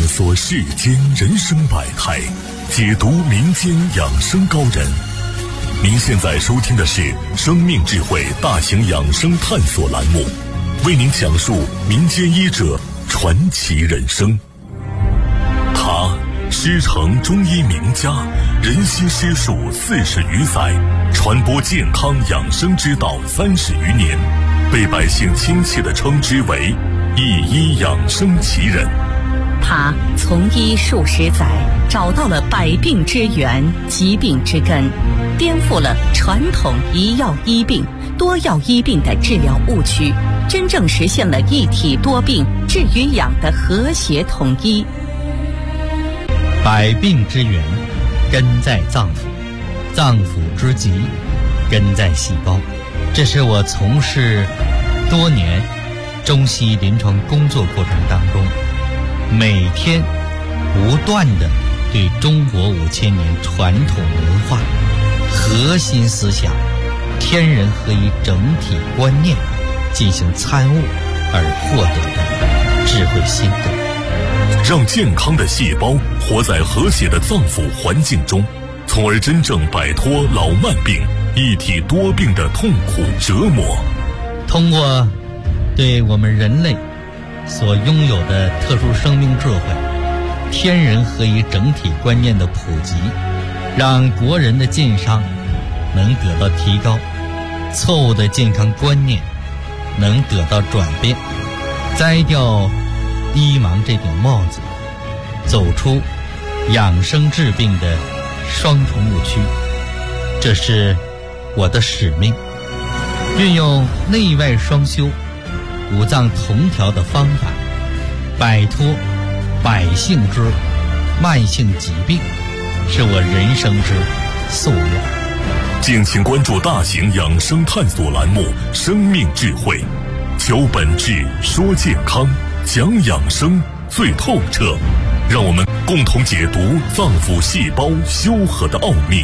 索世间人生百态，解读民间养生高人。您现在收听的是生命智慧大型养生探索栏目，为您讲述民间医者传奇人生。他师承中医名家，人心师术40余载，传播健康养生之道30余年，被百姓亲切地称之为一医养生奇人。 他从医数十载，找到了百病之源、疾病之根，颠覆了传统一药医病、多药医病的治疗误区，真正实现了一体多病治与养的和谐统一。 百病之源根在脏腑，脏腑之疾根在细胞。这是我从事多年中西医临床工作过程当中，每天不断地对中国5000年传统文化核心思想天人合一整体观念进行参悟而获得的智慧心得， 让健康的细胞活在和谐的脏腑环境中，从而真正摆脱老慢病、一体多病的痛苦折磨。 通过对我们人类所拥有的特殊生命智慧、天人合一整体观念的普及，让国人的健康能得到提高，错误的健康观念能得到转变，摘掉医盲这顶帽子，走出养生治病的双重误区。这是我的使命，运用内外双修、五脏同调的方法，摆脱百姓之慢性疾病，是我人生之夙愿。 敬请关注大型养生探索栏目《生命智慧》，求本质，说健康，讲养生最透彻，让我们共同解读脏腑细胞修和的奥秘。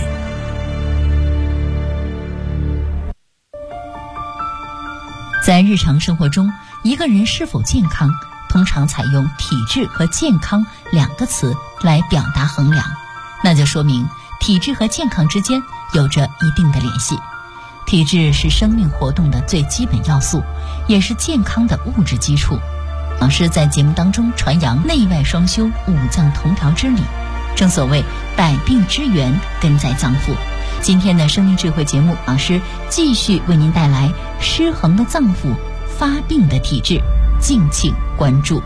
在日常生活中，一个人是否健康，通常采用体质和健康2个词来表达衡量，那就说明体质和健康之间有着一定的联系。体质是生命活动的最基本要素，也是健康的物质基础。老师在节目当中传扬内外双修、五脏同调之理，正所谓百病之源根在脏腑。今天的生命智慧节目，老师继续为您带来失衡的脏腑、发病的体质，敬请关注。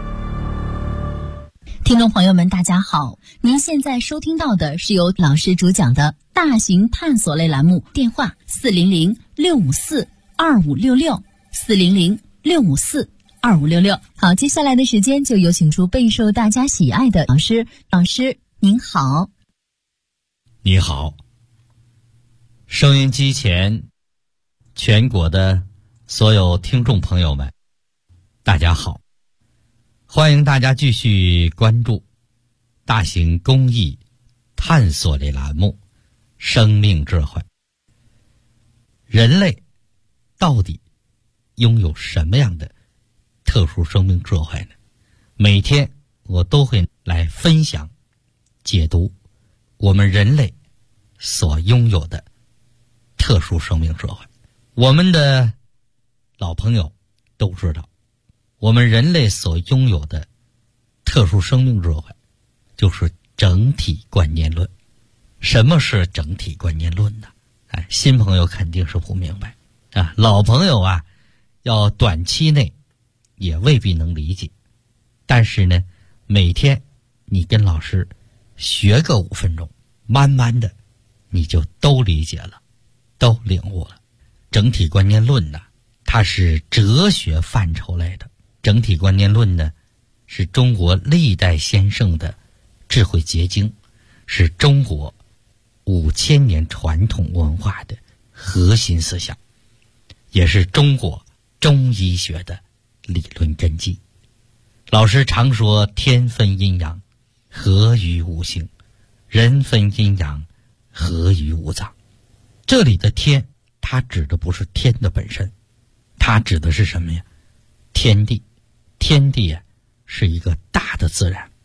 听众朋友们大家好，您现在收听到的是由老师主讲的大型探索类栏目，电话400-654-2566 400-654-2566。好，接下来的时间就有请出备受大家喜爱的老师。老师您好。 你好，收音机前全国的所有听众朋友们大家好，欢迎大家继续关注大型公益探索类栏目生命智慧。人类到底拥有什么样的特殊生命智慧呢？每天我都会来分享解读我们人类所拥有的特殊生命智慧。我们的老朋友都知道，我们人类所拥有的特殊生命智慧就是整体观念论。什么是整体观念论呢？新朋友肯定是不明白啊，老朋友啊，要短期内也未必能理解，但是呢，每天你跟老师学个5分钟，慢慢的你就都理解了，都领悟了。整体观念论呢，它是哲学范畴类的。整体观念论呢，是中国历代先圣的智慧结晶，是中国5000年传统文化的核心思想，也是中国中医学的理论根基。老师常说天分阴阳，合于五行；人分阴阳，合于五脏。这里的天，它指的不是天的本身，它指的是什么呀？天地。天地啊，是一个大的自然，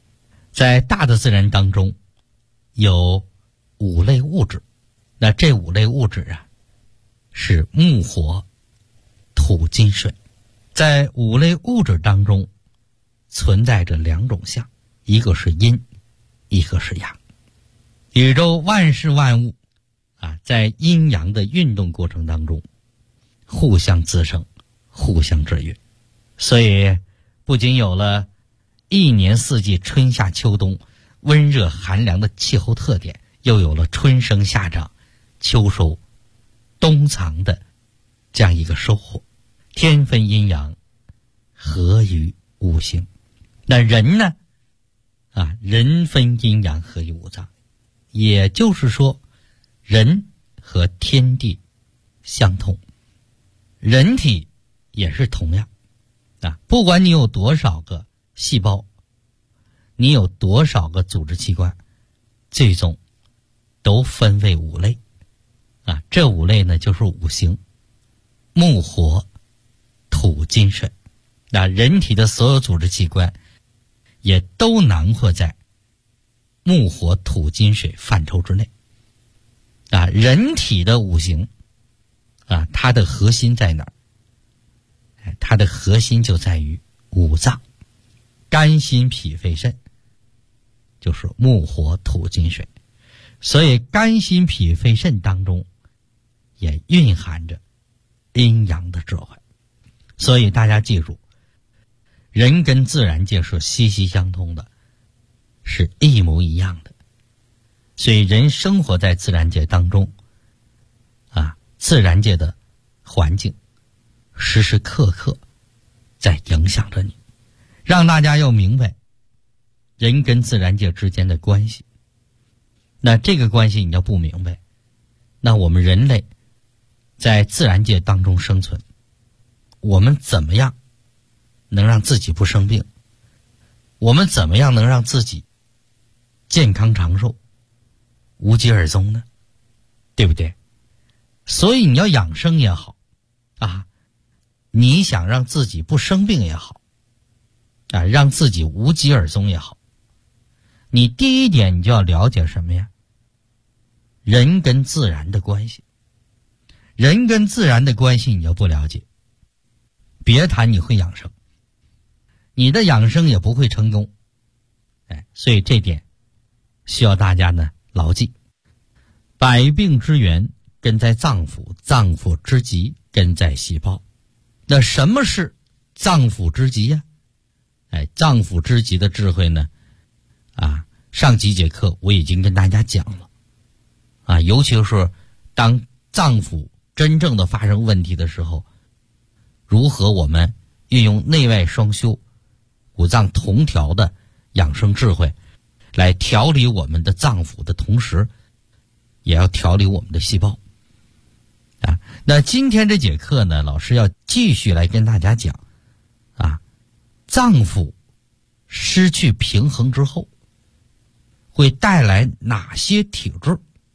在大的自然当中有5类物质，那这5类物质啊是木火土金水。在5类物质当中存在着2种相，一个是阴，一个是阳。宇宙万事万物在阴阳的运动过程当中互相滋生，互相制约，所以不仅有了一年四季春夏秋冬温热寒凉的气候特点，又有了春生夏长秋收冬藏的这样一个收获。天分阴阳，合于五行。那人呢人分阴阳，合于五脏，也就是说人和天地相通，人体也是同样不管你有多少个细胞，你有多少个组织器官，最终都分为5类这5类呢就是五行，木火土金水。人体的所有组织器官也都囊括在木火土金水范畴之内人体的五行它的核心在哪儿？它的核心就在于五脏，肝心脾肺肾就是木火土金水。所以肝心脾肺肾当中也蕴含着阴阳的智慧。所以大家记住，人跟自然界是息息相通的，是一模一样的。所以人生活在自然界当中自然界的环境时时刻刻在影响着你，让大家要明白人跟自然界之间的关系。那这个关系你要不明白，那我们人类在自然界当中生存，我们怎么样能让自己不生病？我们怎么样能让自己健康长寿，无疾而终呢？对不对？所以你要养生也好你想让自己不生病也好让自己无疾而终也好，你第一点你就要了解什么呀？人跟自然的关系。人跟自然的关系你要不了解，别谈你会养生，你的养生也不会成功。所以这点需要大家呢牢记。百病之源根在脏腑，脏腑之极根在细胞。那什么是脏腑之极呀？脏腑之极的智慧呢上几节课我已经跟大家讲了尤其是当脏腑真正的发生问题的时候，如何我们运用内外双修、五脏同调的养生智慧来调理我们的脏腑的同时，也要调理我们的细胞那今天这节课呢，老师要继续来跟大家讲脏腑失去平衡之后会带来哪些体质？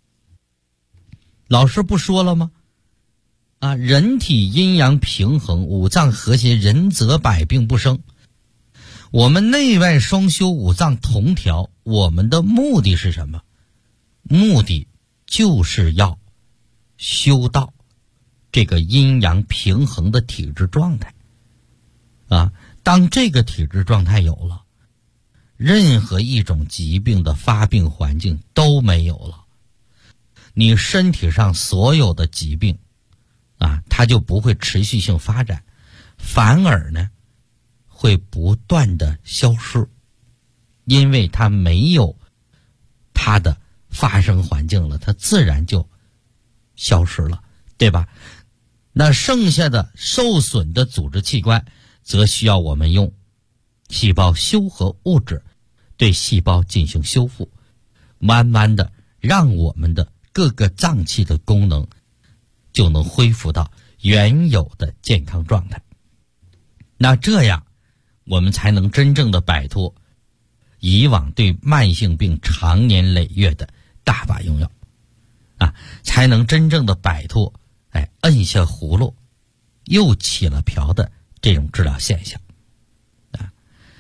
老师不说了吗？人体阴阳平衡，五脏和谐，人则百病不生。我们内外双修，五脏同调，我们的目的是什么？目的就是要修到这个阴阳平衡的体质状态当这个体质状态有了，任何一种疾病的发病环境都没有了，你身体上所有的疾病它就不会持续性发展，反而呢会不断的消失，因为它没有它的发生环境了，它自然就消失了，对吧？那剩下的受损的组织器官则需要我们用细胞修合物质对细胞进行修复，慢慢的让我们的各个脏器的功能就能恢复到原有的健康状态。那这样我们才能真正的摆脱以往对慢性病长年累月的大把用药才能真正的摆脱摁下葫芦又起了瓢的这种治疗现象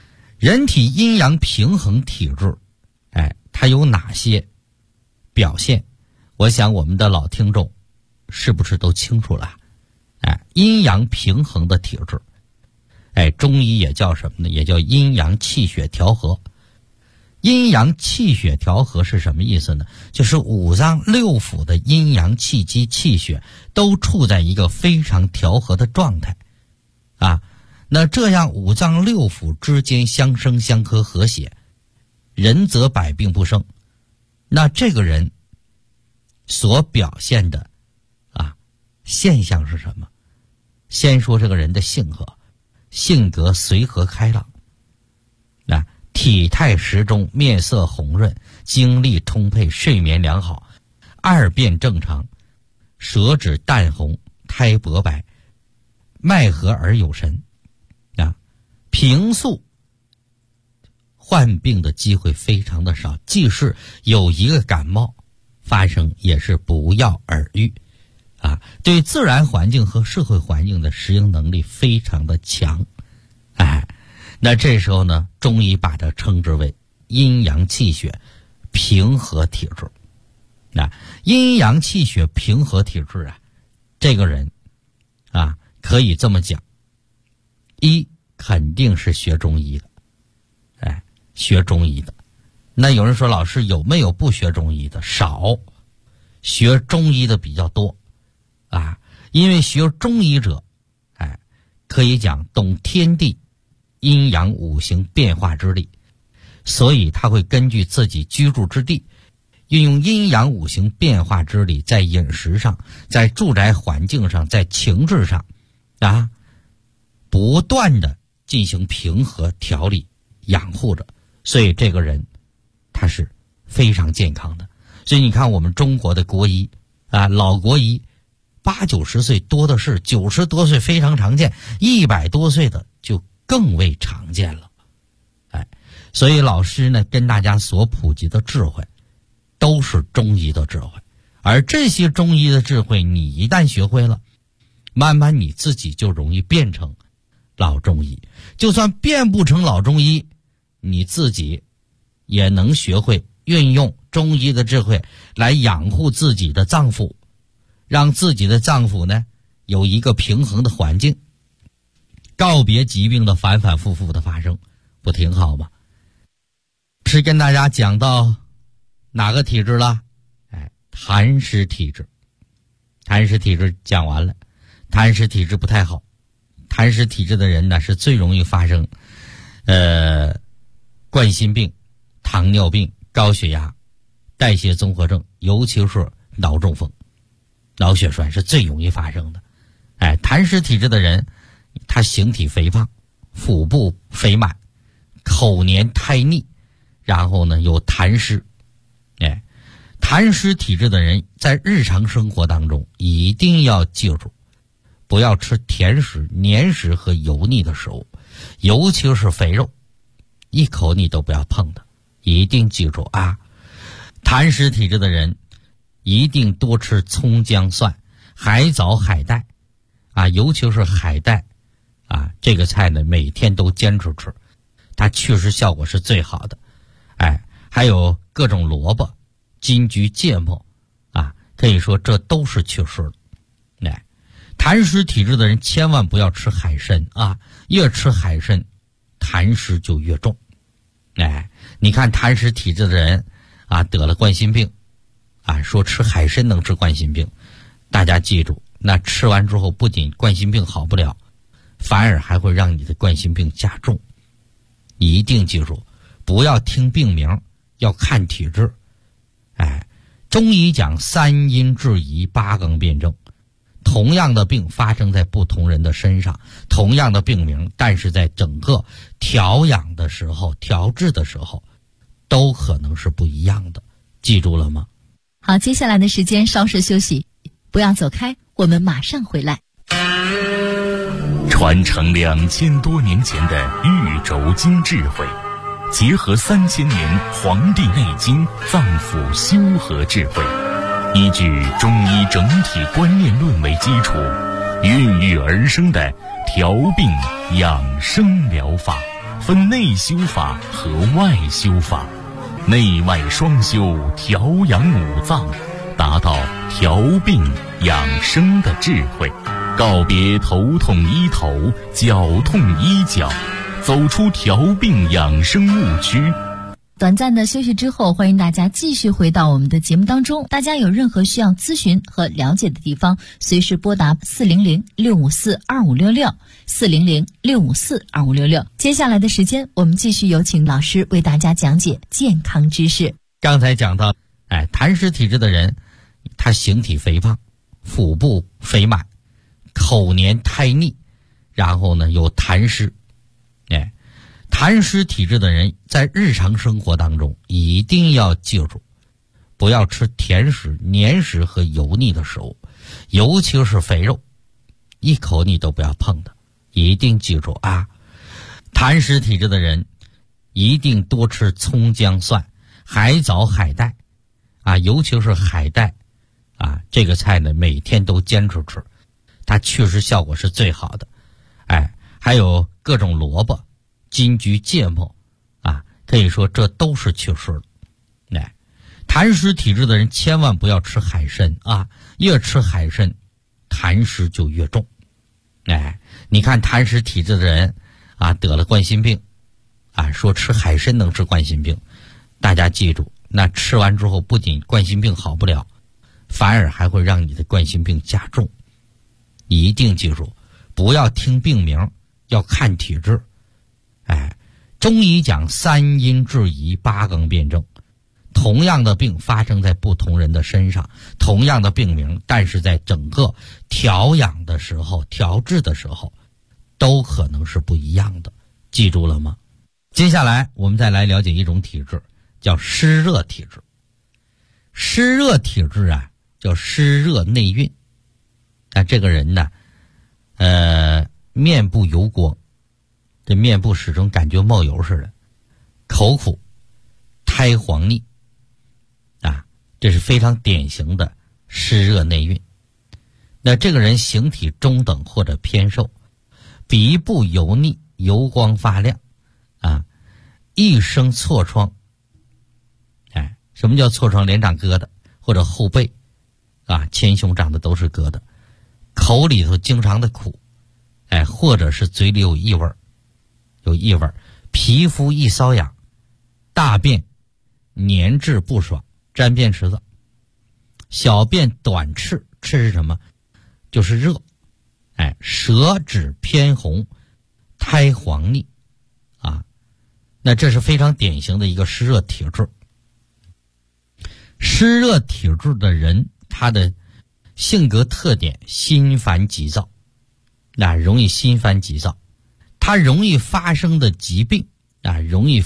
人体阴阳平衡体质，它有哪些表现？我想我们的老听众是不是都清楚了？阴阳平衡的体质，中医也叫什么呢？也叫阴阳气血调和。阴阳气血调和是什么意思呢？就是五脏六腑的阴阳气机气血都处在一个非常调和的状态那这样五脏六腑之间相生相克和谐，人则百病不生。那这个人所表现的现象是什么？先说这个人的性格随和开朗，体态适中，面色红润，精力充沛，睡眠良好，二便正常，舌质淡红，苔薄白，脉和而有神平素患病的机会非常的少，即使有一个感冒发生也是不药而愈对自然环境和社会环境的适应能力非常的强那这时候呢，中医把它称之为阴阳气血平和体质阴阳气血平和体质这个人可以这么讲，一肯定是学中医的学中医的。那有人说老师有没有不学中医的？少，学中医的比较多因为学中医者可以讲懂天地阴阳五行变化之理，所以他会根据自己居住之地，运用阴阳五行变化之理，在饮食上，在住宅环境上，在情志上不断的进行平和调理养护着，所以这个人他是非常健康的。所以你看我们中国的国医老国医80-90岁多的是，90多岁非常常见，100多岁的就更为常见了所以老师呢跟大家所普及的智慧都是中医的智慧，而这些中医的智慧你一旦学会了，慢慢你自己就容易变成老中医，就算变不成老中医，你自己也能学会运用中医的智慧来养护自己的脏腑，让自己的脏腑呢有一个平衡的环境，告别疾病的反反复复的发生，不挺好吗？是跟大家讲到哪个体质了？痰湿体质。痰湿体质讲完了，痰湿体质不太好。痰湿体质的人呢是最容易发生冠心病、糖尿病、高血压、代谢综合症，尤其是脑中风、脑血栓是最容易发生的。痰湿体质的人他形体肥胖，腹部肥满，口黏苔腻，然后呢有痰湿。痰湿体质的人在日常生活当中一定要记住，不要吃甜食、黏食和油腻的食物，尤其是肥肉，一口你都不要碰的，一定记住痰湿体质的人一定多吃葱姜蒜、海藻海带尤其是海带这个菜呢每天都坚持吃，它祛湿效果是最好的。还有各种萝卜、金桔、芥末可以说这都是祛湿的。痰湿体质的人千万不要吃海参越吃海参痰湿就越重。你看痰湿体质的人得了冠心病说吃海参能治冠心病，大家记住，那吃完之后不仅冠心病好不了，反而还会让你的冠心病加重。一定记住，不要听病名，要看体质。中医讲3阴治宜8纲辩证，同样的病发生在不同人的身上，同样的病名，但是在整个调养的时候、调治的时候都可能是不一样的，记住了吗？ 好，接下来的时间稍事休息，不要走开，我们马上回来。 传承2000多年前的玉轴经智慧，结合3000年《黄帝内经》脏腑修和智慧，依据中医整体观念论为基础，孕育而生的调病养生疗法。 分内修法和外修法，内外双修，调养五脏，达到调病养生的智慧，告别头痛医头，脚痛医脚，走出调病养生误区。 短暂的休息之后，欢迎大家继续回到我们的节目当中。大家有任何需要咨询和了解的地方，随时拨打400-654-2566，400-654-2566。接下来的时间，我们继续有请老师为大家讲解健康知识。 刚才讲到，痰湿体质的人，他形体肥胖，腹部肥满，口黏苔腻，然后呢有痰湿，痰湿体质的人在日常生活当中一定要记住，不要吃甜食、黏食和油腻的食物，尤其是肥肉，一口你都不要碰的，一定记住啊！痰湿体质的人一定多吃葱姜蒜、海藻、海带啊，尤其是海带啊，这个菜呢每天都坚持吃，它祛湿效果是最好的。还有各种萝卜、金桔、芥末啊，可以说这都是祛湿的。痰湿体质的人千万不要吃海参啊，越吃海参痰湿就越重。你看痰湿体质的人啊，得了冠心病啊，说吃海参能治冠心病，大家记住，那吃完之后不仅冠心病好不了，反而还会让你的冠心病加重。一定记住，不要听病名，要看体质。中医讲三阴治宜，八纲辩证。同样的病发生在不同人的身上，同样的病名，但是在整个调养的时候、调治的时候，都可能是不一样的。记住了吗？接下来我们再来了解一种体质，叫湿热体质。湿热体质啊，叫湿热内蕴。这个人呢，面部油光，这面部始终感觉冒油似的，口苦，苔黄腻啊，这是非常典型的湿热内蕴。那这个人形体中等或者偏瘦，鼻部油腻，油光发亮啊，一生痤疮。什么叫痤疮？脸长疙瘩，或者后背啊，前胸长的都是疙瘩，口里头经常的苦，或者是嘴里有异味，皮肤易瘙痒，大便黏滞不爽，沾便池子，小便短赤，赤是什么？就是热，舌质偏红，苔黄腻啊，那这是非常典型的一个湿热体质。湿热体质的人，他的性格特点心烦急躁，容易心烦急躁，他容易发生的疾病大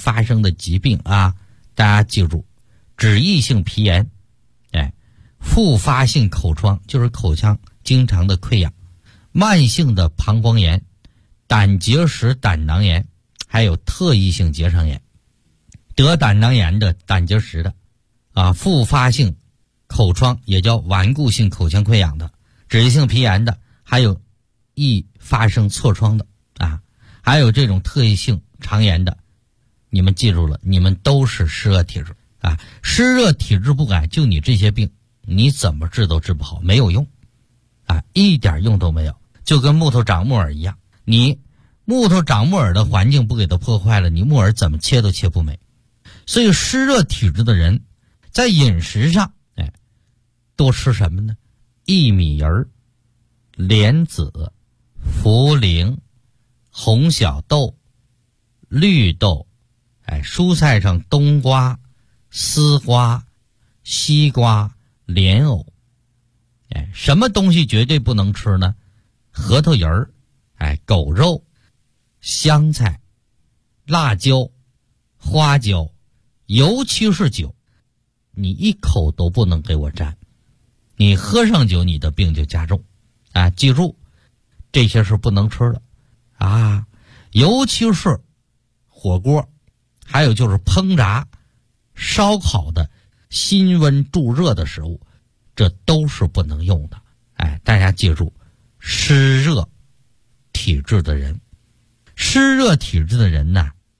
家记住，脂溢性皮炎，复发性口疮，就是口腔经常的溃疡，慢性的膀胱炎，胆结石、胆囊炎，还有特异性结肠炎。得胆囊炎的、胆结石的复发性口疮，也叫顽固性口腔溃疡的，脂溢性皮炎的，还有易发生痤疮的还有这种特异性肠炎的，你们记住了，你们都是湿热体质湿热体质不改，就你这些病，你怎么治都治不好，没有用一点用都没有，就跟木头长木耳一样，你木头长木耳的环境不给它破坏了，你木耳怎么切都切不美。所以湿热体质的人在饮食上多吃什么呢？薏米仁、莲子、茯苓、红小豆、绿豆，蔬菜上冬瓜、丝瓜、西瓜、莲藕。什么东西绝对不能吃呢？核桃仁儿、狗肉、香菜、辣椒、花椒，尤其是酒，你一口都不能给我沾，你喝上酒你的病就加重记住，这些是不能吃的尤其是火锅，还有就是烹炸、烧烤的辛温助热的食物，这都是不能用的。大家记住，湿热体质的人呢，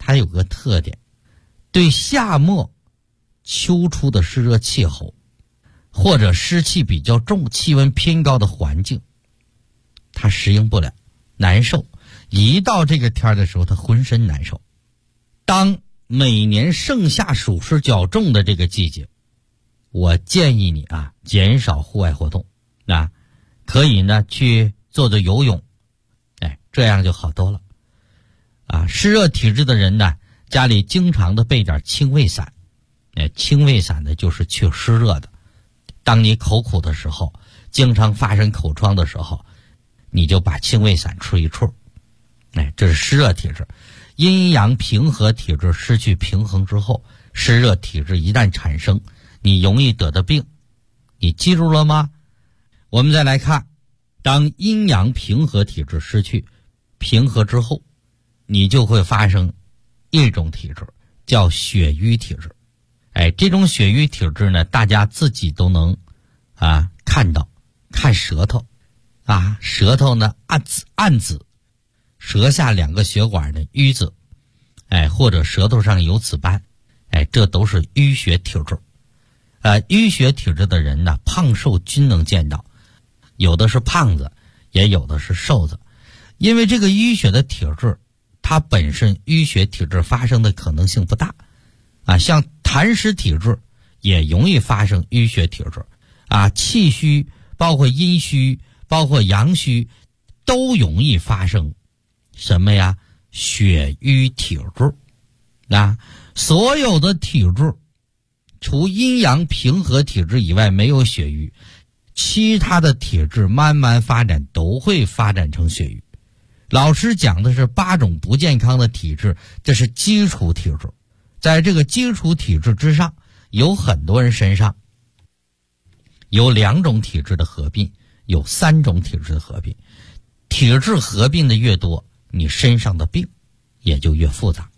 它有个特点，对夏末秋初的湿热气候或者湿气比较重、气温偏高的环境，它适应不了，难受。一到这个天的时候，它浑身难受。当每年盛夏暑湿较重的这个季节，我建议你减少户外活动，可以呢去做做游泳，这样就好多了。湿热体质的人呢，家里经常的备点清胃散，清胃散呢就是去湿热的。当你口苦的时候，经常发生口疮的时候，你就把清胃散吃一处。这是湿热体质。阴阳平和体质失去平衡之后，湿热体质一旦产生，你容易得的病，你记住了吗？我们再来看，当阴阳平和体质失去平和之后，你就会发生一种体质，叫血瘀体质。这种血瘀体质呢，大家自己都能看到，看舌头舌头呢暗紫，舌下2个血管的瘀紫，或者舌头上有紫斑，这都是淤血体质。淤血体质的人呢，胖瘦均能见到，有的是胖子，也有的是瘦子。因为这个淤血的体质，它本身淤血体质发生的可能性不大像痰湿体质也容易发生淤血体质气虚，包括阴虚，包括阳虚，都容易发生什么呀？血瘀体质所有的体质除阴阳平和体质以外没有血瘀，其他的体质慢慢发展都会发展成血瘀。老师讲的是8种不健康的体质，这是基础体质。在这个基础体质之上，有很多人身上有2种体质的合并，有3种体质的合并。体质合并的越多，你身上的病也就越复杂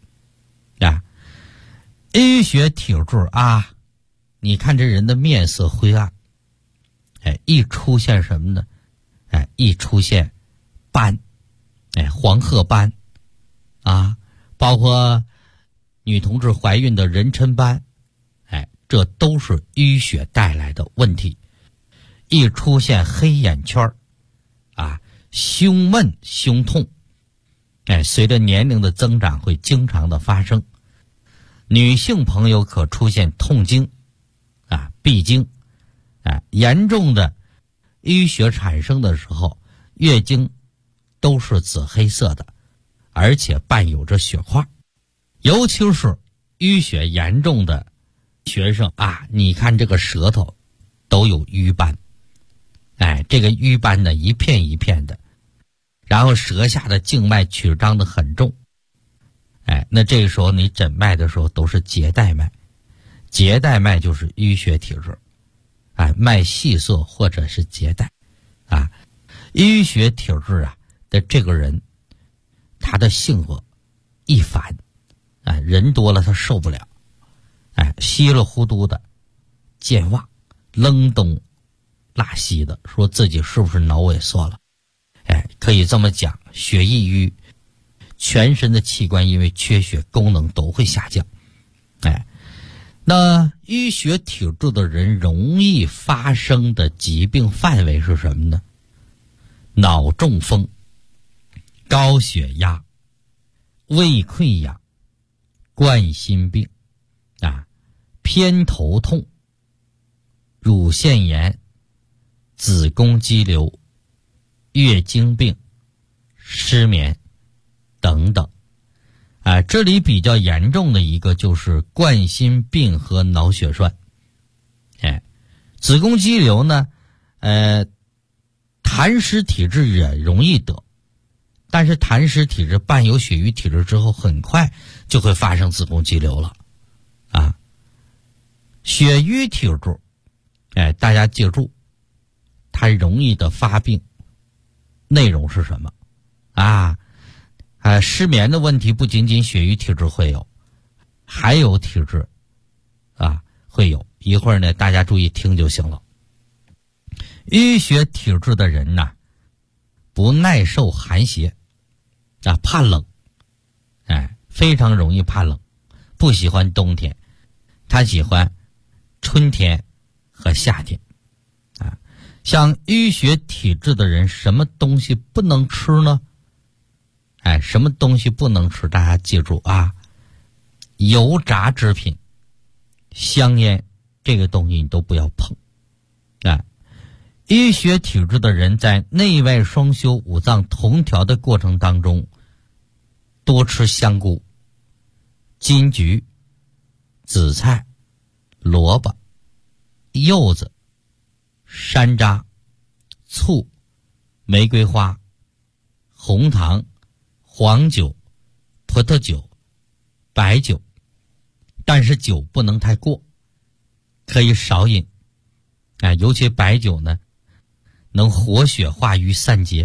淤血体质你看这人的面色灰暗，一出现什么呢？一出现斑，黄褐斑包括女同志怀孕的妊娠斑，这都是淤血带来的问题。一出现黑眼圈胸闷胸痛，随着年龄的增长会经常的发生。女性朋友可出现痛经闭经严重的淤血产生的时候，月经都是紫黑色的，而且伴有着血块。尤其是淤血严重的学生你看这个舌头都有瘀斑，这个瘀斑呢一片一片的，然后舌下的静脉曲张的很重，那这个时候你诊脉的时候都是结带脉，结带脉就是淤血体质，脉细涩或者是结带淤血体质的这个人，他的性格易烦人多了他受不了，稀里糊涂的健忘，愣东拉西的，说自己是不是脑萎缩了？可以这么讲，血易瘀，全身的器官因为缺血功能都会下降。那淤血体质的人容易发生的疾病范围是什么呢？脑中风、高血压、胃溃疡、冠心病偏头痛、乳腺炎、子宫肌瘤、月经病、失眠等等这里比较严重的一个就是冠心病和脑血栓。子宫肌瘤呢痰湿体质也容易得，但是痰湿体质伴有血瘀体质之后，很快就会发生子宫肌瘤了血瘀体质大家记住，它容易的发病内容是什么失眠的问题不仅仅血瘀体质会有，还有体质会有，一会儿呢大家注意听就行了。淤血体质的人不耐受寒邪怕冷非常容易怕冷，不喜欢冬天，他喜欢春天和夏天。像淤血体质的人，什么东西不能吃呢？什么东西不能吃？大家记住啊，油炸制品、香烟这个东西你都不要碰。淤血体质的人在内外双修、五脏同调的过程当中，多吃香菇、金桔、紫菜、萝卜、柚子、山楂、醋、玫瑰花、红糖、黄酒、葡萄酒、白酒，但是酒不能太过，可以少饮。尤其白酒呢，能活血化瘀散结。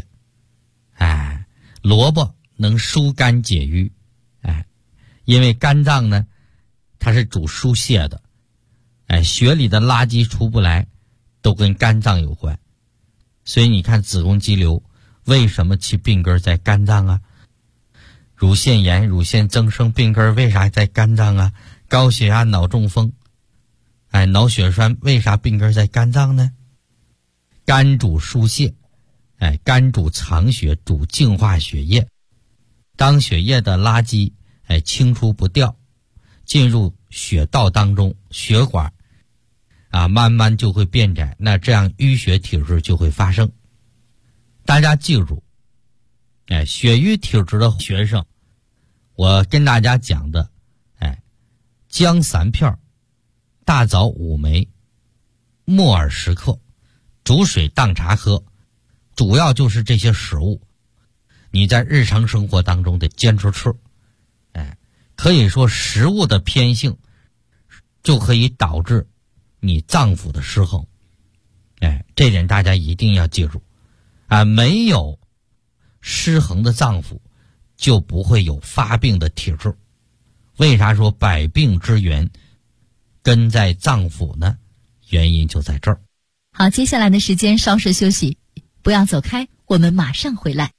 萝卜能疏肝解郁。因为肝脏呢，它是主疏泄的。血里的垃圾出不来，都跟肝脏有关。所以你看子宫肌瘤为什么其病根在肝脏啊？乳腺炎、乳腺增生病根为啥在肝脏啊？高血压、脑中风、脑血栓为啥病根在肝脏呢？肝主疏泄，肝主藏血，主净化血液。当血液的垃圾清除不掉，进入血道当中，血管慢慢就会变窄，那这样淤血体质就会发生。大家记住，血瘀体质的学生，我跟大家讲的，姜3片，大枣5枚，木耳10克，煮水当茶喝，主要就是这些食物，你在日常生活当中得坚持吃。可以说食物的偏性就可以导致你脏腑的失衡。这点大家一定要记住。没有失衡的脏腑，就不会有发病的体质。为啥说百病之源根在脏腑呢？原因就在这儿。 好，接下来的时间稍事休息，不要走开，我们马上回来。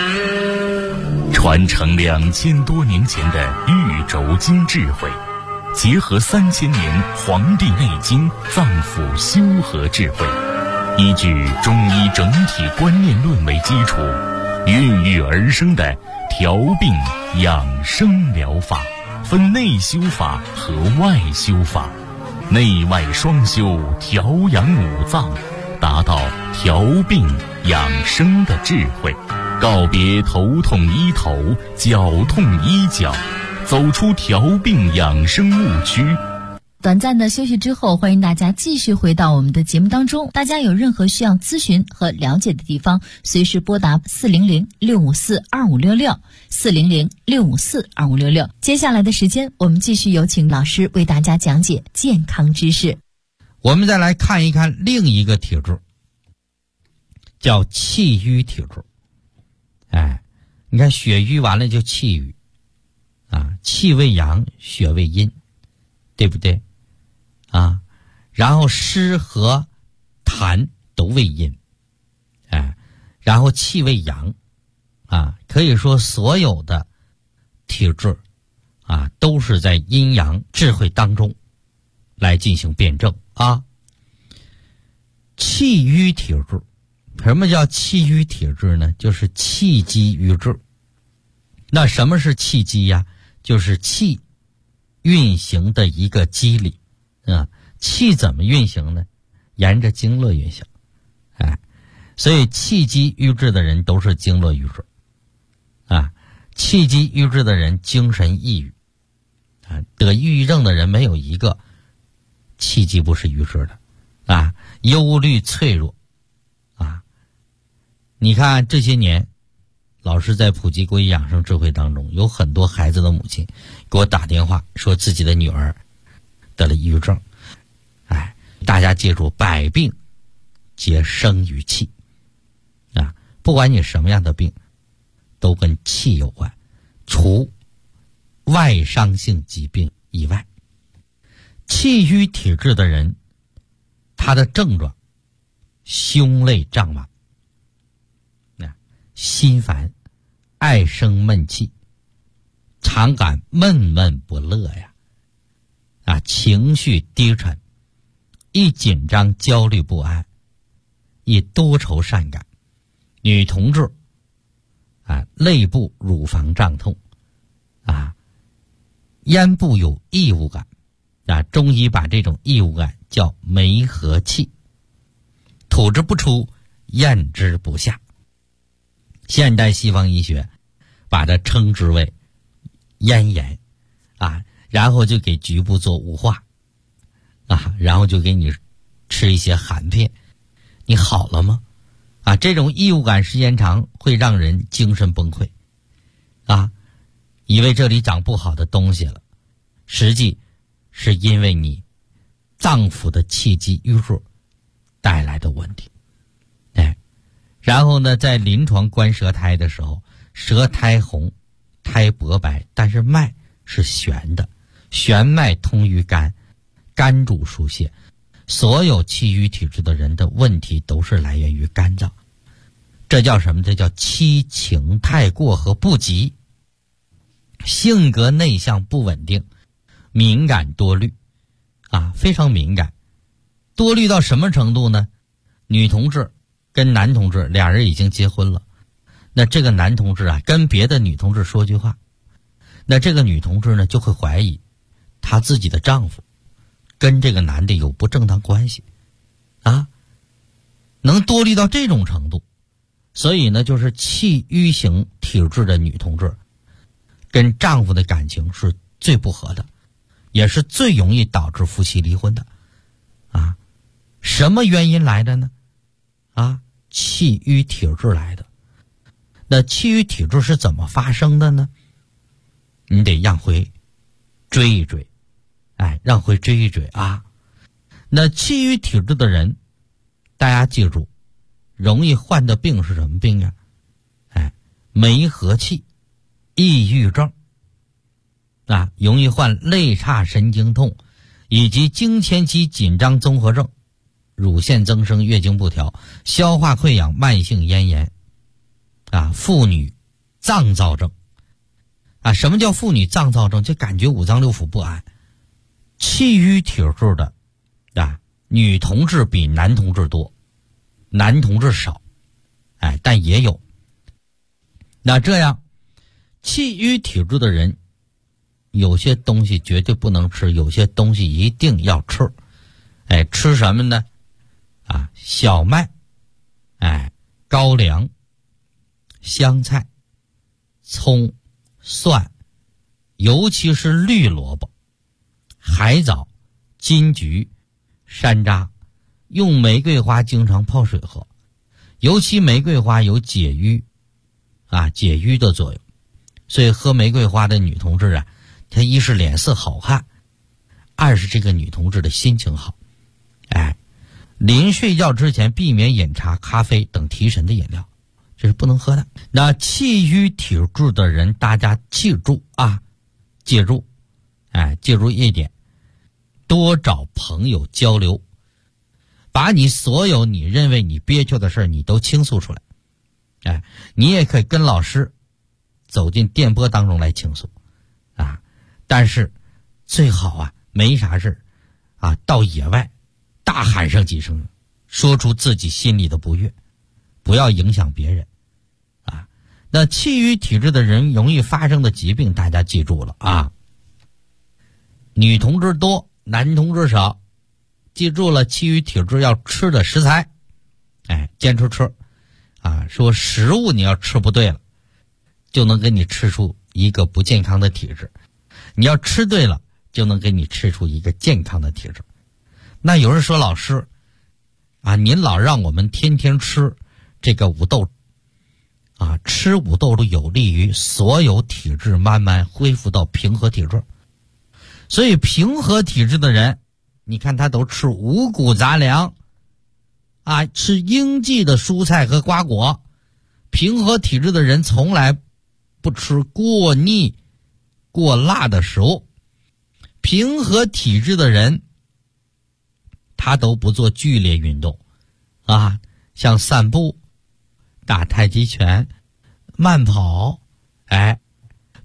传承2000多年前的玉轴经智慧，结合3000年《黄帝内经》脏腑修和智慧，依据中医整体观念论为基础，孕育而生的调病养生疗法，分内修法和外修法，内外双修，调养五脏，达到调病养生的智慧。告别头痛医头，脚痛医脚，走出调病养生误区。 短暂的休息之后，欢迎大家继续回到我们的节目当中。大家有任何需要咨询和了解的地方，随时拨打400-654-2566 400-654-2566。接下来的时间，我们继续有请老师为大家讲解健康知识。 我们再来看一看另一个体质，叫气瘀体质。你看血瘀完了就气瘀气为阳，血为阴，对不对然后湿和痰都为阴，然后气为阳可以说所有的体质都是在阴阳智慧当中来进行辩证气瘀体质，什么叫气瘀体质呢？就是气机瘀滞。那什么是气机呀？就是气运行的一个机理气怎么运行呢？沿着经络运行所以气机瘀滞的人都是经络瘀滞气机瘀滞的人精神抑郁得抑郁症的人没有一个气机不是瘀滞的忧虑脆弱你看这些年老师在普及国医养生智慧当中，有很多孩子的母亲给我打电话说自己的女儿得了抑郁症大家记住，百病皆生于气不管你什么样的病都跟气有关，除外伤性疾病以外。气瘀体质的人，他的症状胸肋胀满，心烦，爱生闷气， 常感闷闷不乐呀，情绪低沉，易紧张焦虑不安，易多愁善感。女同志肋部乳房胀痛咽部有异物感中医把这种异物感叫梅核气，吐之不出，咽之不下。现代西方医学把它称之为咽炎然后就给局部做雾化然后就给你吃一些含片，你好了吗？这种异物感时间长会让人精神崩溃以为这里长不好的东西了，实际是因为你脏腑的气机瘀弱带来的问题。然后呢，在临床观舌苔的时候，舌苔红，苔薄白，但是脉是悬的，悬脉通于肝，肝主疏泄。所有气郁体质的人的问题都是来源于肝脏，这叫什么？这叫七情太过和不及，性格内向不稳定，敏感多虑非常敏感。多虑到什么程度呢？女同志跟男同志俩人已经结婚了，那这个男同志跟别的女同志说句话，那这个女同志呢就会怀疑她自己的丈夫跟这个男的有不正当关系能多虑到这种程度。所以呢，就是气郁型体质的女同志跟丈夫的感情是最不和的，也是最容易导致夫妻离婚的什么原因来的呢？气郁体质来的。那气郁体质是怎么发生的呢？你得让回追一追让回追一追那气郁体质的人，大家记住，容易患的病是什么病梅核气、抑郁症容易患肋叉神经痛以及经前期紧张综合症、乳腺增生、月经不调、消化溃疡、慢性咽炎妇女脏躁症什么叫妇女脏躁症？就感觉五脏六腑不安。气郁体质的女同志比男同志多，男同志少但也有。那这样气郁体质的人，有些东西绝对不能吃，有些东西一定要吃吃什么呢？小麦高粱、香菜、葱、蒜，尤其是绿萝卜、海藻、金桔、山楂，用玫瑰花经常泡水喝，尤其玫瑰花有解郁解郁的作用。所以喝玫瑰花的女同志她一是脸色好看，二是这个女同志的心情好临睡觉之前避免饮茶、咖啡等提神的饮料，这是不能喝的。那气郁体质的人，大家记住记住一点，多找朋友交流，把你所有你认为你憋屈的事你都倾诉出来你也可以跟老师走进电波当中来倾诉但是最好没啥事到野外大喊上几声，说出自己心里的不悦，不要影响别人那气郁体质的人容易发生的疾病，大家记住了女同志多，男同志少。记住了，气郁体质要吃的食材坚持吃说食物你要吃不对了，就能给你吃出一个不健康的体质，你要吃对了，就能给你吃出一个健康的体质。那有人说，老师您老让我们天天吃这个五豆吃五豆都有利于所有体质慢慢恢复到平和体质。所以平和体质的人，你看他都吃五谷杂粮吃应季的蔬菜和瓜果。平和体质的人从来不吃过腻过辣的食物。平和体质的人他都不做剧烈运动像散步、打太极拳、慢跑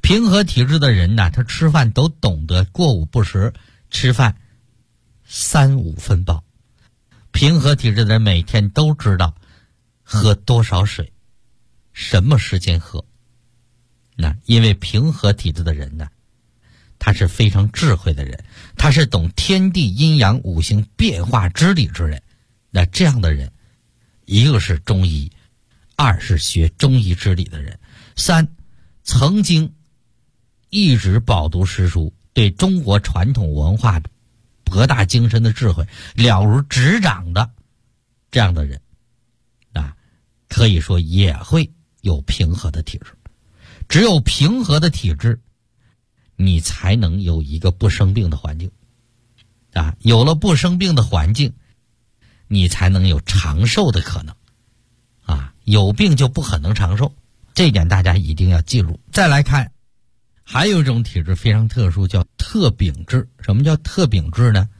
平和体质的人呢，他吃饭都懂得过午不食，吃饭3、5分饱。平和体质的人每天都知道喝多少水，什么时间喝。那因为平和体质的人呢，他是非常智慧的人，他是懂天地阴阳五行变化之理之人。那这样的人，一个是中医，2是学中医之理的人，3曾经一直饱读诗书，对中国传统文化的博大精深的智慧了如指掌的这样的人啊，可以说也会有平和的体质。只有平和的体质，你才能有一个不生病的环境啊，有了不生病的环境，你才能有长寿的可能啊，有病就不可能长寿，这一点大家一定要记住。再来看还有一种体质非常特殊，叫特禀质。什么叫特禀质呢？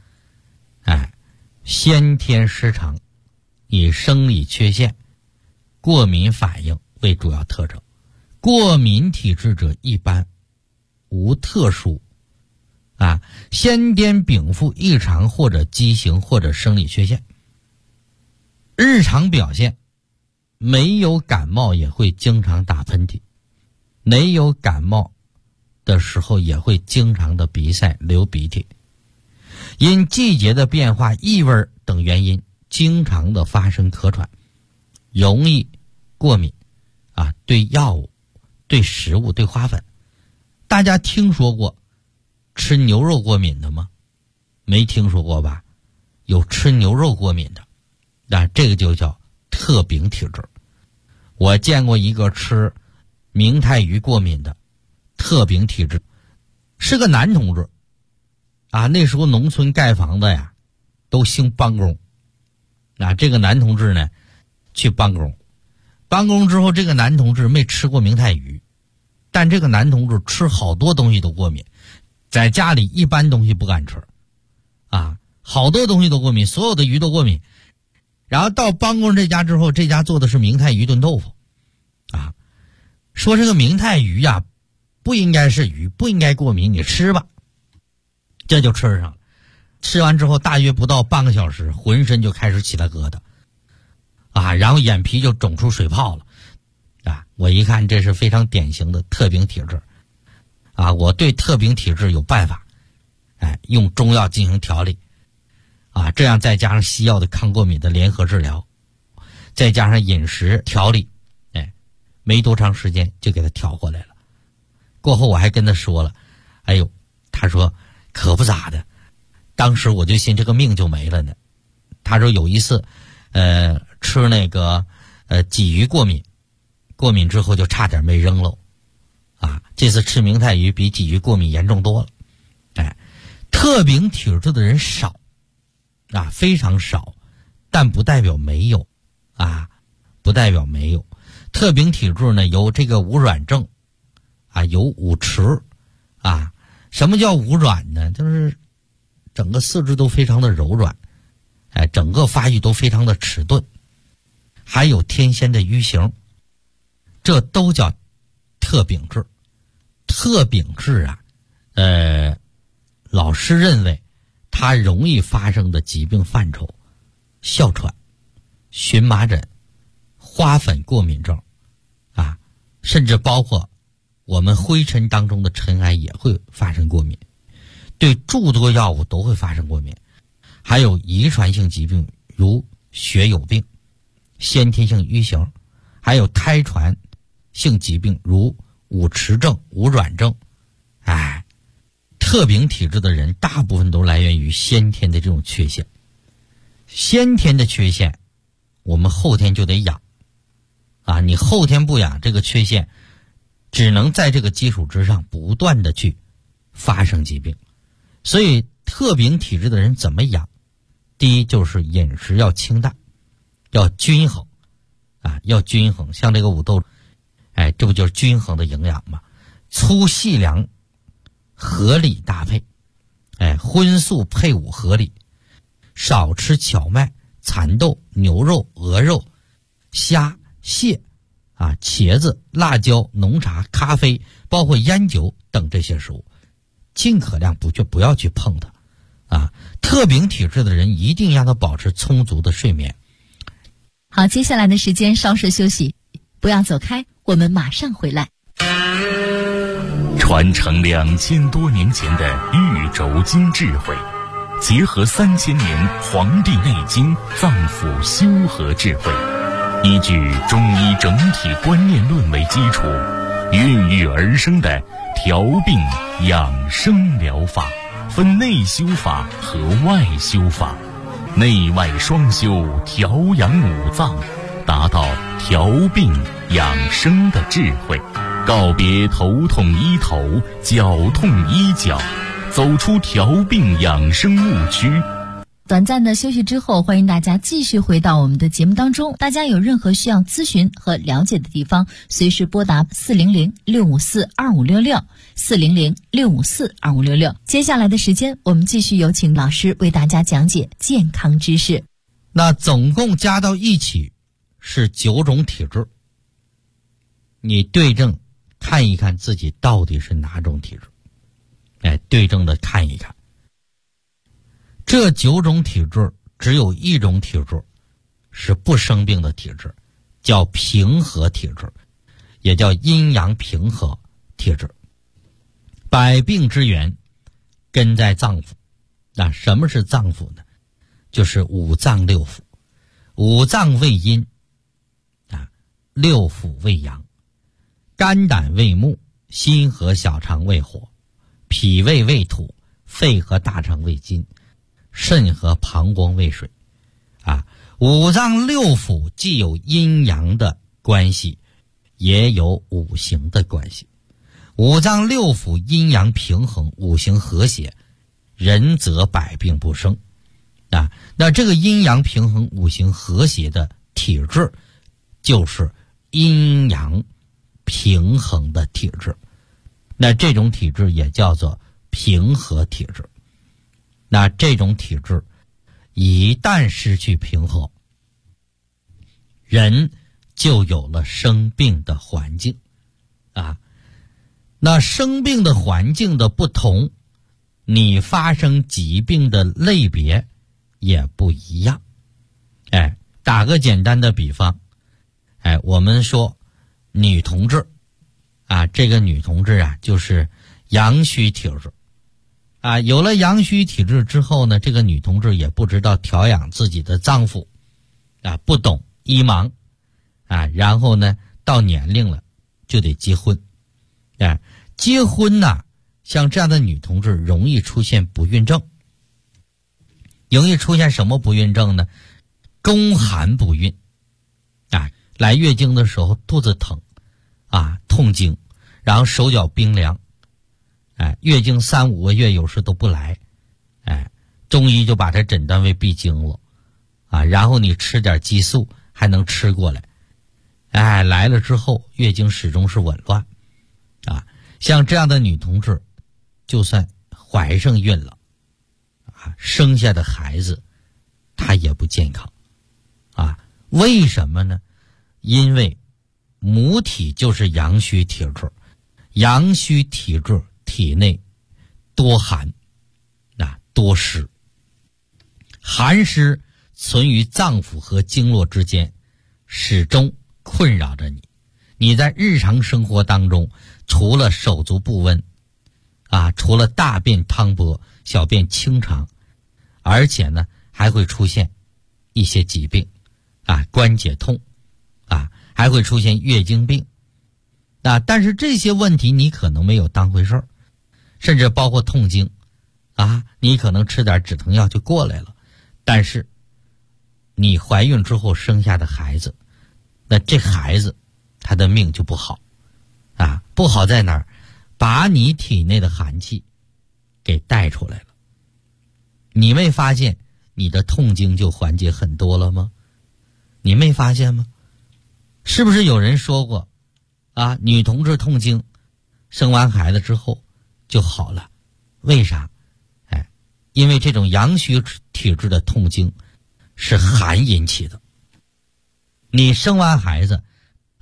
先天失常，以生理缺陷、过敏反应为主要特征。过敏体质者一般无特殊先天禀赋异常或者畸形或者生理缺陷。日常表现没有感冒也会经常打喷嚏，没有感冒的时候也会经常的鼻塞流鼻涕，因季节的变化、异味等原因经常的发生咳喘，容易过敏对药物、对食物、对花粉。大家听说过吃牛肉过敏的吗？没听说过吧？有吃牛肉过敏的，这个就叫特禀体质。我见过一个吃明太鱼过敏的特禀体质，是个男同志那时候农村盖房子呀都兴帮工这个男同志呢去帮工之后，这个男同志没吃过明太鱼，但这个男同志吃好多东西都过敏，在家里一般东西不敢吃好多东西都过敏，所有的鱼都过敏。然后到帮工这家之后，这家做的是明太鱼炖豆腐说这个明太鱼不应该是鱼，不应该过敏，你吃吧。这就吃上了。吃完之后大约不到半个小时，浑身就开始起了疙瘩然后眼皮就肿出水泡了我一看这是非常典型的特禀体质我对特禀体质有办法用中药进行调理这样再加上西药的抗过敏的联合治疗，再加上饮食调理没多长时间就给他调过来了。过后我还跟他说了，他说可不咋的，当时我就信这个命就没了呢。他说有一次吃那个鲫鱼过敏之后就差点没扔喽这次吃明太鱼比鲫鱼过敏严重多了。特禀体质的人少非常少，但不代表没有不代表没有。特禀体质呢有这个无软症有五迟什么叫无软呢？就是整个四肢都非常的柔软整个发育都非常的迟钝，还有天仙的瘀形，这都叫特禀质。特禀质老师认为它容易发生的疾病范畴，哮喘、荨麻疹、花粉过敏症甚至包括我们灰尘当中的尘埃也会发生过敏，对诸多药物都会发生过敏，还有遗传性疾病如血友病、先天性瘀形，还有胎传性疾病如五迟症、无软症。特禀体质的人大部分都来源于先天的这种缺陷，先天的缺陷我们后天就得养你后天不养，这个缺陷只能在这个基础之上不断的去发生疾病。所以特禀体质的人怎么养？第一就是饮食要清淡，要均衡要均衡。像这个五豆这不就是均衡的营养吗？粗细粮合理搭配荤素配伍合理，少吃荞麦、蚕豆、牛肉、鹅肉、虾、蟹茄子、辣椒、浓茶、咖啡，包括烟酒等这些食物，尽可量不要去碰它。特禀体质的人一定让他保持充足的睡眠。 好，接下来的时间稍事休息，不要走开，我们马上回来。 传承2000多年前的玉轴经智慧，结合3000年《黄帝内经》脏腑修和智慧，依据中医整体观念论为基础，孕育而生的调病养生疗法，分内修法和外修法，内外双修，调养五脏，达到调病养生的智慧，告别头痛医头，脚痛医脚，走出调病养生误区。 短暂的休息之后，欢迎大家继续回到我们的节目当中。大家有任何需要咨询和了解的地方，随时拨打400-654-2566 400-654-2566。接下来的时间，我们继续有请老师为大家讲解健康知识。 那总共加到一起是9种体质，你对症看一看自己到底是哪种体质，对症的看一看。这9种体质只有一种体质是不生病的体质，叫平和体质，也叫阴阳平和体质。百病之源根在脏腑。那什么是脏腑呢？就是五脏六腑。五脏为阴，六腑为阳。肝胆为木，心和小肠为火，脾胃为土，肺和大肠为金，肾和膀胱为水。五脏六腑既有阴阳的关系，也有五行的关系。五脏六腑阴阳平衡，五行和谐，人则百病不生。那这个阴阳平衡、五行和谐的体质，就是阴阳平衡的体质。那这种体质也叫做平和体质。那这种体质一旦失去平衡，人就有了生病的环境。那生病的环境的不同，你发生疾病的类别也不一样。打个简单的比方，我们说女同志这个女同志就是阳虚体质。有了阳虚体质之后呢，这个女同志也不知道调养自己的脏腑，不懂医盲，然后呢，到年龄了就得结婚。结婚像这样的女同志容易出现不孕症。容易出现什么不孕症呢？宫寒不孕。来月经的时候肚子疼，痛经，然后手脚冰凉。月经3、5个月有时都不来，中医就把它诊断为闭经了，然后你吃点激素还能吃过来，来了之后月经始终是紊乱，像这样的女同志，就算怀上孕了，生下的孩子她也不健康，为什么呢？因为母体就是阳虚体质，阳虚体质体内多寒，多湿，寒湿存于脏腑和经络之间，始终困扰着你。你在日常生活当中，除了手足不温，除了大便汤薄、小便清长，而且呢还会出现一些疾病，关节痛，还会出现月经病。但是这些问题你可能没有当回事儿，甚至包括痛经，你可能吃点止疼药就过来了。但是你怀孕之后生下的孩子，那这孩子他的命就不好，不好在哪儿？把你体内的寒气给带出来了。你没发现你的痛经就缓解很多了吗？你没发现吗？是不是有人说过女同志痛经生完孩子之后就好了？为啥？因为这种阳虚体质的痛经是寒引起的。你生完孩子，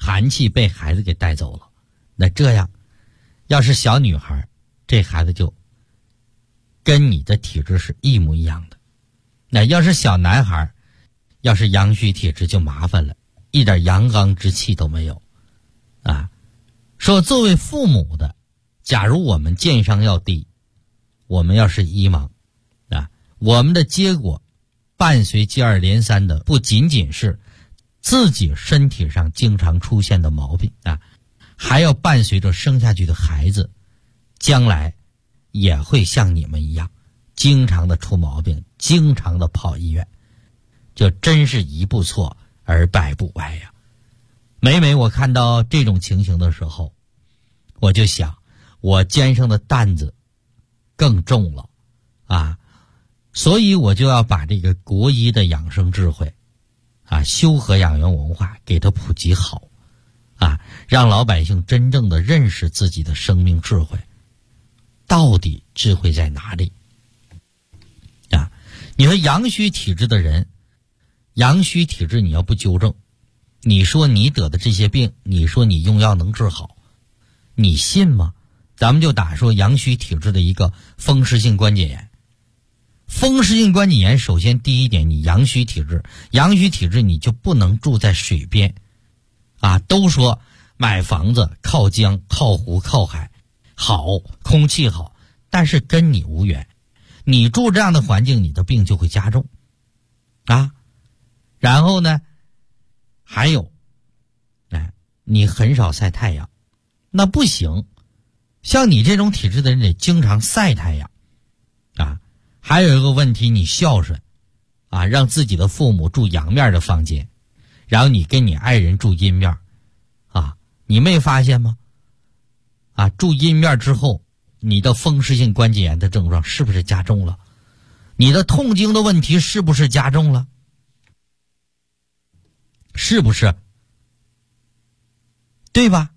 寒气被孩子给带走了。那这样，要是小女孩，这孩子就跟你的体质是一模一样的。那要是小男孩，要是阳虚体质就麻烦了，一点阳刚之气都没有啊。说作为父母的，假如我们健商要低，我们要是一盲啊，我们的结果伴随接二连三的不仅仅是自己身体上经常出现的毛病啊，还要伴随着生下去的孩子将来也会像你们一样经常的出毛病，经常的跑医院，就真是一步错而百步歪呀。每每我看到这种情形的时候，我就想我肩上的担子更重了啊，所以我就要把这个国医的养生智慧啊，修和养元文化给它普及好啊，让老百姓真正的认识自己的生命智慧，到底智慧在哪里啊？你说阳虚体质的人，阳虚体质你要不纠正，你说你得的这些病，你说你用药能治好，你信吗？咱们就打说阳虚体质的一个风湿性关节炎。风湿性关节炎首先第一点，你阳虚体质，阳虚体质你就不能住在水边啊。都说买房子靠江靠湖靠海好，空气好，但是跟你无缘，你住这样的环境，你的病就会加重啊。然后呢还有你很少晒太阳，那不行，像你这种体质的人得经常晒太阳啊。还有一个问题，你孝顺啊，让自己的父母住阳面的房间，然后你跟你爱人住阴面啊，你没发现吗？啊，住阴面之后，你的风湿性关节炎的症状是不是加重了？你的痛经的问题是不是加重了？是不是？对吧？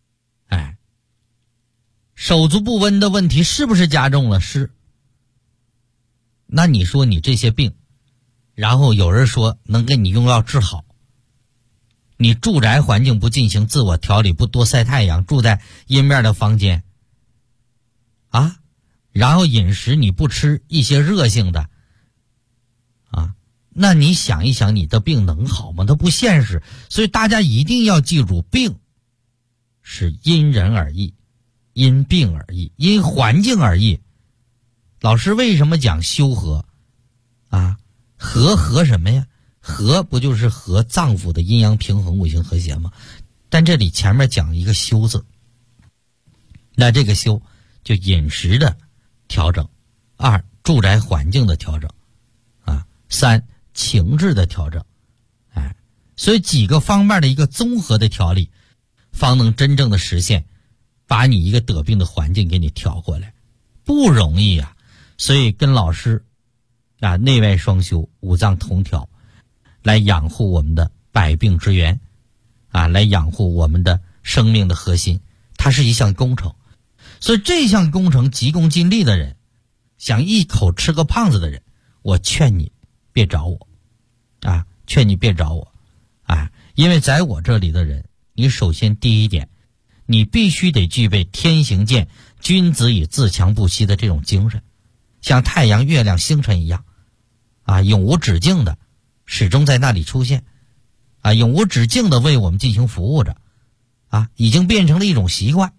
手足不温的问题是不是加重了？是。那你说你这些病，然后有人说能给你用药治好，你住宅环境不进行自我调理，不多晒太阳，住在阴面的房间啊，然后饮食你不吃一些热性的啊，那你想一想，你的病能好吗？它不现实。所以大家一定要记住，病是因人而异，因病而异，因环境而异。老师为什么讲修和啊？和什么呀？和不就是和脏腑的阴阳平衡、五行和谐吗？但这里前面讲一个修字，那这个修就饮食的调整，二住宅环境的调整啊，三情志的调整，所以几个方面的一个综合的调理，方能真正的实现把你一个得病的环境给你调过来，不容易啊。所以跟老师啊，内外双修，五脏同调，来养护我们的百病之源啊，来养护我们的生命的核心，它是一项工程。所以这项工程急功近利的人，想一口吃个胖子的人，我劝你别找我啊，劝你别找我啊，因为在我这里的人，你首先第一点，你必须得具备天行健，君子以自强不息的这种精神，像太阳、月亮、星辰一样啊，永无止境的始终在那里出现啊，永无止境的为我们进行服务着啊，已经变成了一种习惯。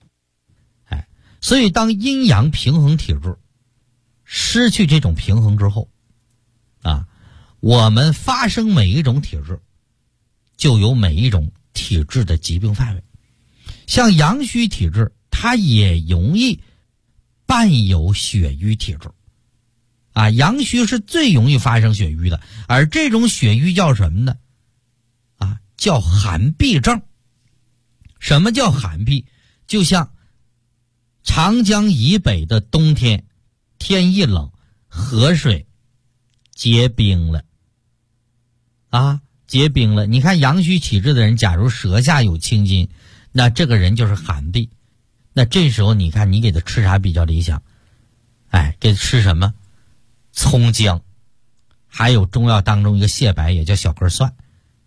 所以当阴阳平衡体质失去这种平衡之后啊，我们发生每一种体质就有每一种体质的疾病范围。像阳虚体质，它也容易伴有血瘀体质啊，阳虚是最容易发生血瘀的，而这种血瘀叫什么呢？啊，叫寒痹症。什么叫寒痹？就像长江以北的冬天，天一冷，河水结冰了啊，结冰了。你看阳虚体质的人，假如舌下有青筋，那这个人就是寒痹。那这时候你看你给他吃啥比较理想？给他吃什么？葱姜，还有中药当中一个蟹白，也叫小根蒜。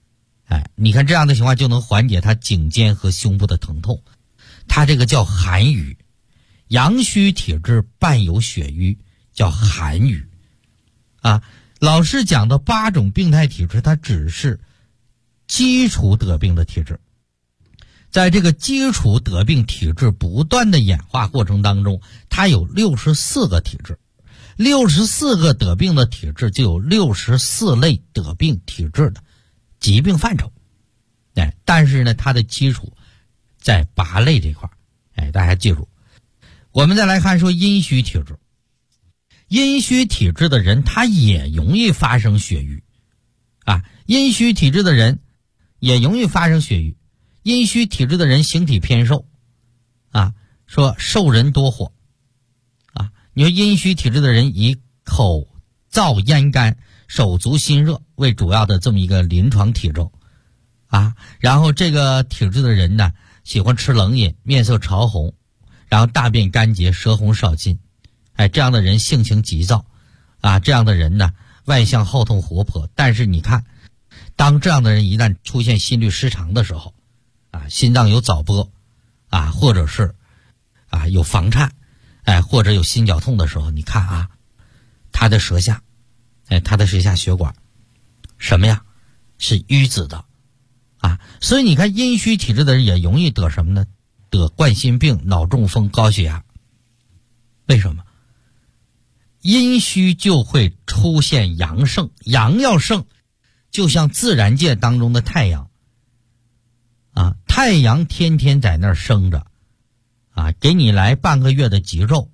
你看这样的情况就能缓解他颈肩和胸部的疼痛。他这个叫寒瘀，阳虚体质伴有血瘀，叫寒瘀。老师讲的8种病态体质，它只是基础得病的体质。在这个基础得病体质不断的演化过程当中，它有64个体质，64个得病的体质就有64类得病体质的疾病范畴。但是呢，它的基础在8类这块。大家记住。我们再来看说阴虚体质。阴虚体质的人他也容易发生血瘀阴虚体质的人也容易发生血瘀。阴虚体质的人形体偏瘦说瘦人多火你说阴虚体质的人以口燥咽干、手足心热为主要的这么一个临床体征然后这个体质的人呢，喜欢吃冷饮，面色潮红，然后大便干结，舌红少津。这样的人性情急躁这样的人呢，外向好动活泼。但是你看，当这样的人一旦出现心律失常的时候心脏有早搏或者是有房颤或者有心绞痛的时候，你看他的舌下血管什么呀？是淤紫的所以你看阴虚体质的人也容易得什么呢？得冠心病、脑中风、高血压。为什么？阴虚就会出现阳盛，阳要盛，就像自然界当中的太阳太阳天天在那儿生着给你来半个月的极昼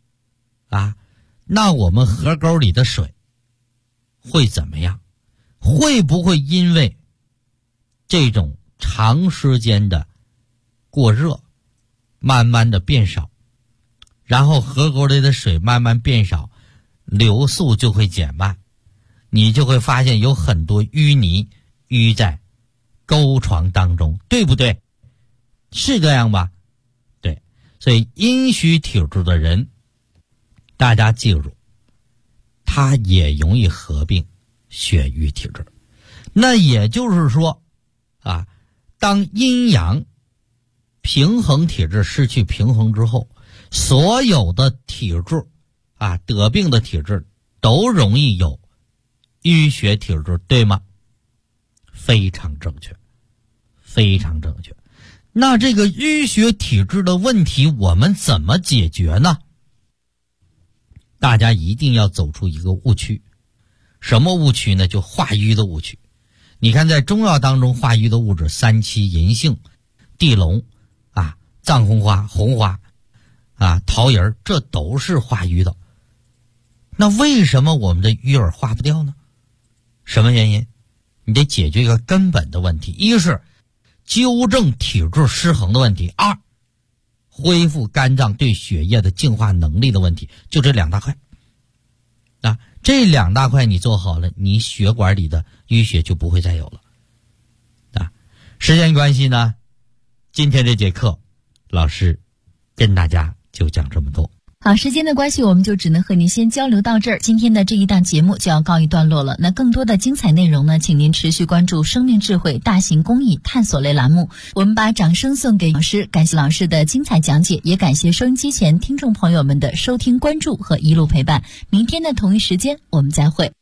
那我们河沟里的水会怎么样？会不会因为这种长时间的过热慢慢的变少，然后河沟里的水慢慢变少，流速就会减慢，你就会发现有很多淤泥淤在沟床当中，对不对？是这样吧？对。所以阴虚体质的人，大家记住，他也容易合并血瘀体质。那也就是说当阴阳平衡体质失去平衡之后，所有的体质得病的体质都容易有淤血体质，对吗？非常正确，非常正确。那这个淤血体质的问题我们怎么解决呢？大家一定要走出一个误区。什么误区呢？就化瘀的误区。你看在中药当中化瘀的物质，三七、银杏、地龙藏红花、红花桃仁，这都是化瘀的。那为什么我们的瘀儿化不掉呢？什么原因？你得解决一个根本的问题，一是纠正体质失衡的问题，二恢复肝脏对血液的净化能力的问题，就这2大块这2大块你做好了，你血管里的淤血就不会再有了时间关系呢，今天这节课老师跟大家就讲这么多。 好，时间的关系，我们就只能和您先交流到这儿。今天的这一档节目就要告一段落了。那更多的精彩内容呢，请您持续关注生命智慧大型公益探索类栏目。我们把掌声送给老师，感谢老师的精彩讲解，也感谢收音机前听众朋友们的收听、关注和一路陪伴。明天的同一时间，我们再会。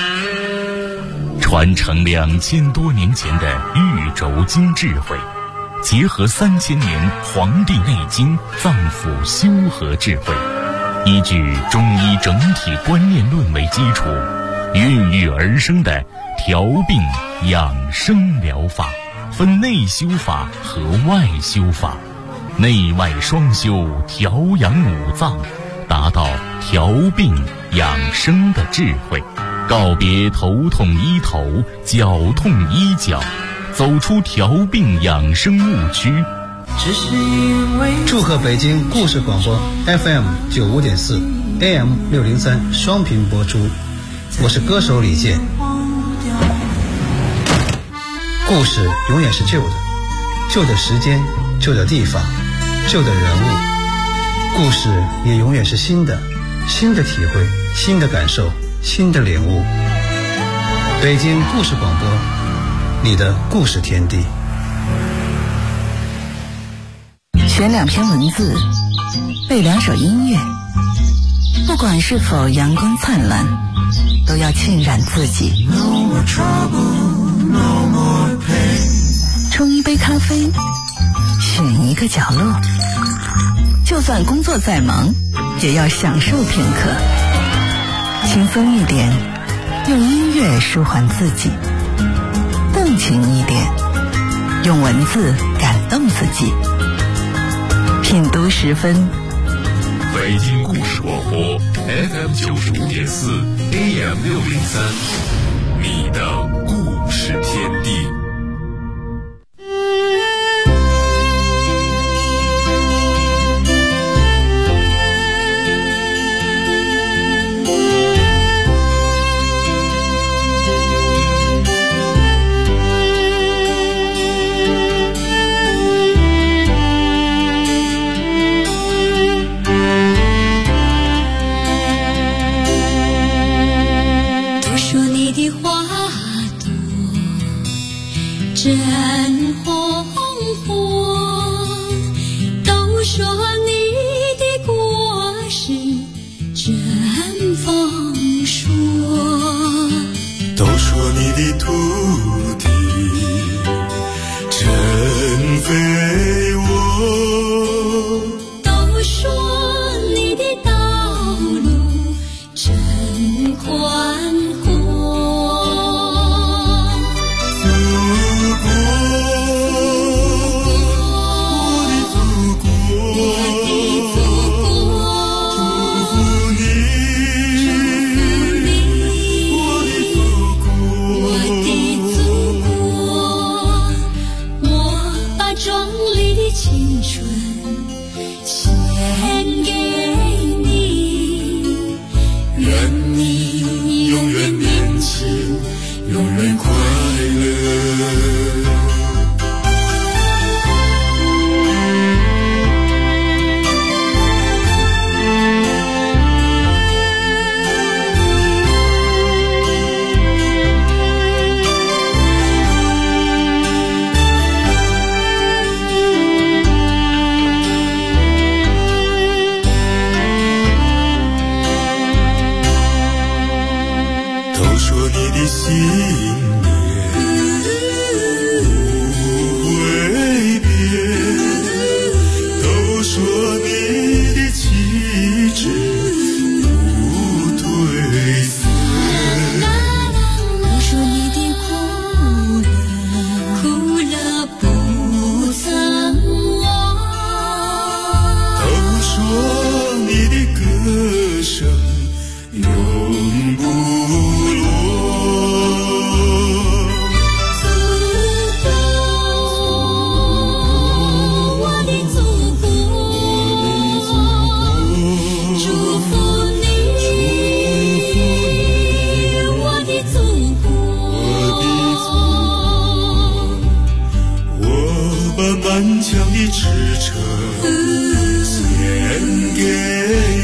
传承2000多年前的玉轴经智慧，结合3000年《黄帝内经》脏腑修和智慧，依据中医整体观念论为基础，孕育而生的调病养生疗法，分内修法和外修法，内外双修，调养五脏，达到调病养生的智慧，告别头痛医头，脚痛医脚，走出调病养生误区。 祝贺北京故事广播 FM95.4 AM603 双频播出，我是歌手李健。故事永远是旧的，旧的时间，旧的地方，旧的人物。故事也永远是新的，新的体会，新的感受，新的领悟。北京故事广播你的故事天地。 选2篇文字，背2首音乐，不管是否阳光灿烂，都要浸染自己。冲一杯咖啡，选一个角落，就算工作再忙，也要享受片刻。轻松一点，用音乐舒缓自己；动情一点，用文字感动自己。品读10分， 北京故事广播 FM 95.4 AM 603，你的故事天地。 真红火，都说你的果实真丰硕， 都说你的土地真肥沃， 都说你的道路真宽阔。 满腔的赤诚献给